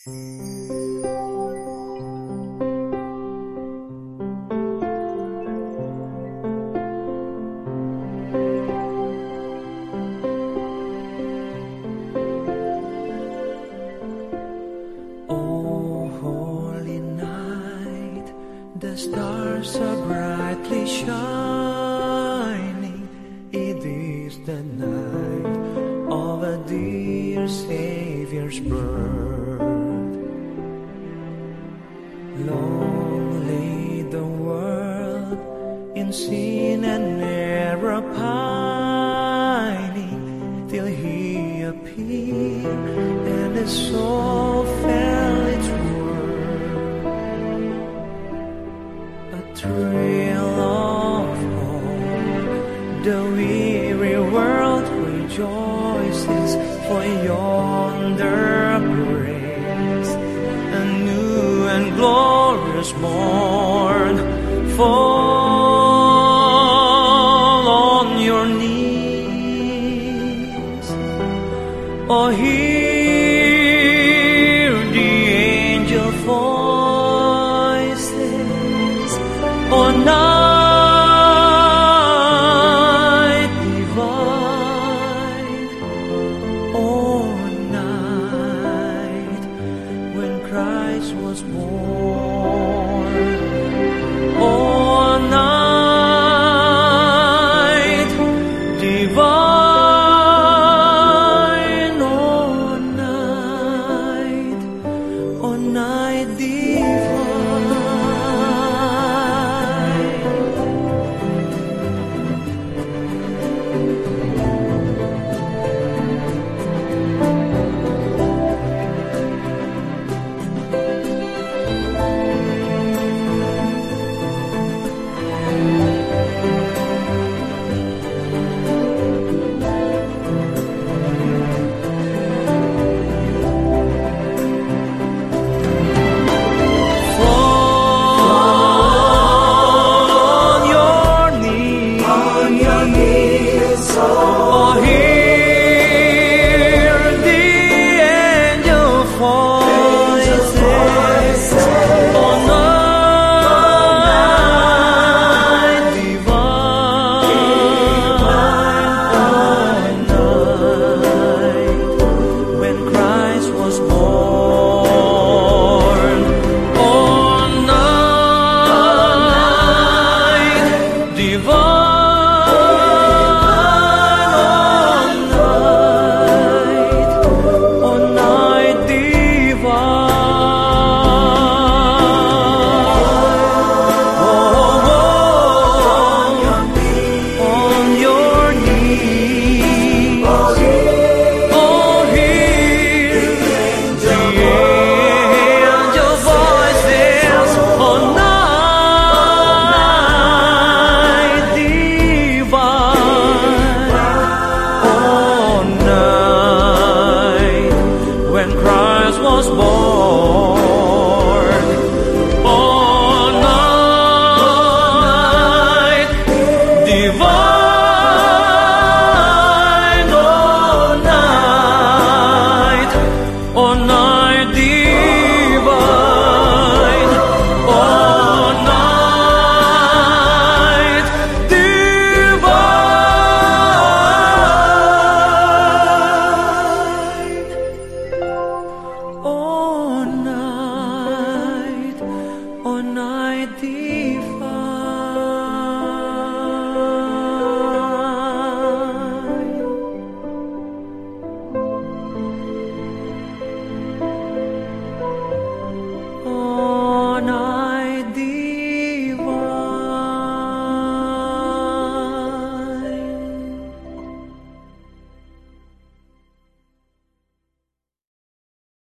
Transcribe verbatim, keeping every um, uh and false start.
The stars are brightly shining. It is the night of a dear Savior's birth. Long lay the world in sin and error pining, till He appeared and His soul felt its worth. Thrill of hope, the weary world rejoices, for yonder breaks a new and glorious morn. Fall on your knees, oh, hear